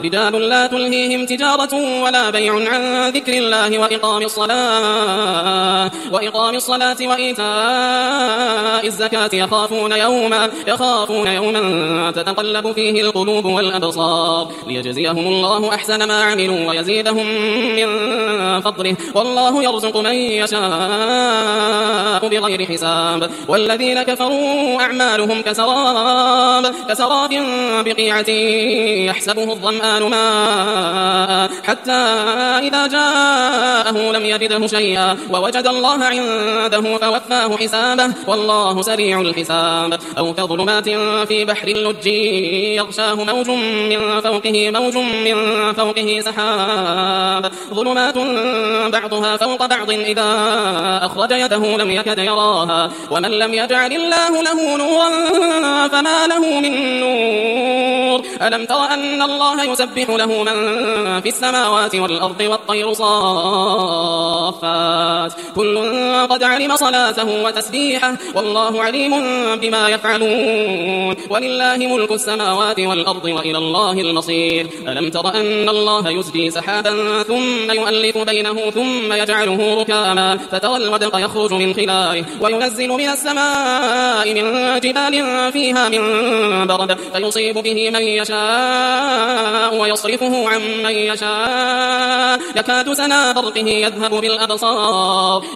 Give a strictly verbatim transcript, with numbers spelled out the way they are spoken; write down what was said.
رجال لا تلهيهم تجارة ولا بيع عن ذكر الله وإقام الصلاة وإقام الصلاة وإيتاء الزكاة يخافون يوما يخافون يوما تتقلب فيه القلوب والأبصار ليجزيهم الله أحسن ما عملوا ويزيدهم من فضله والله يرزق من يشاء بغير حساب. والذين كفروا أعمالهم كسراب كسراب بقيعة يحسبه الظمآن ماء حتى إذا جاءه لم يجده شيئا ووجد الله عنده فوفاه حسابه والله سريع الحساب. أو كظلمات في بحر اللج يغشاه موج من فوقه موج من فوقه سحاب ظلمات بعضها فوق بعض إذا أخرج يده لم يكد يراها ومن لم يجعل الله له نورا فما له من نور. ألم تر أن الله يسبح له من في السماوات والأرض والطير صافات كل قد علم صلاته وتسبيحه والله عليم بما يفعلون ولله ملك السماوات والأرض وإلى الله المصير. ألم تر أن الله يزجي سحابا ثم يؤلف بينه ثم يجعله ركاما فترى الودق يخرج من خلاله وينزل من السماء من جبال فيها من برد فيصيب به من يشاء ويصرفه عن من يشاء يكاد سنا برقه يذهب بالأبصار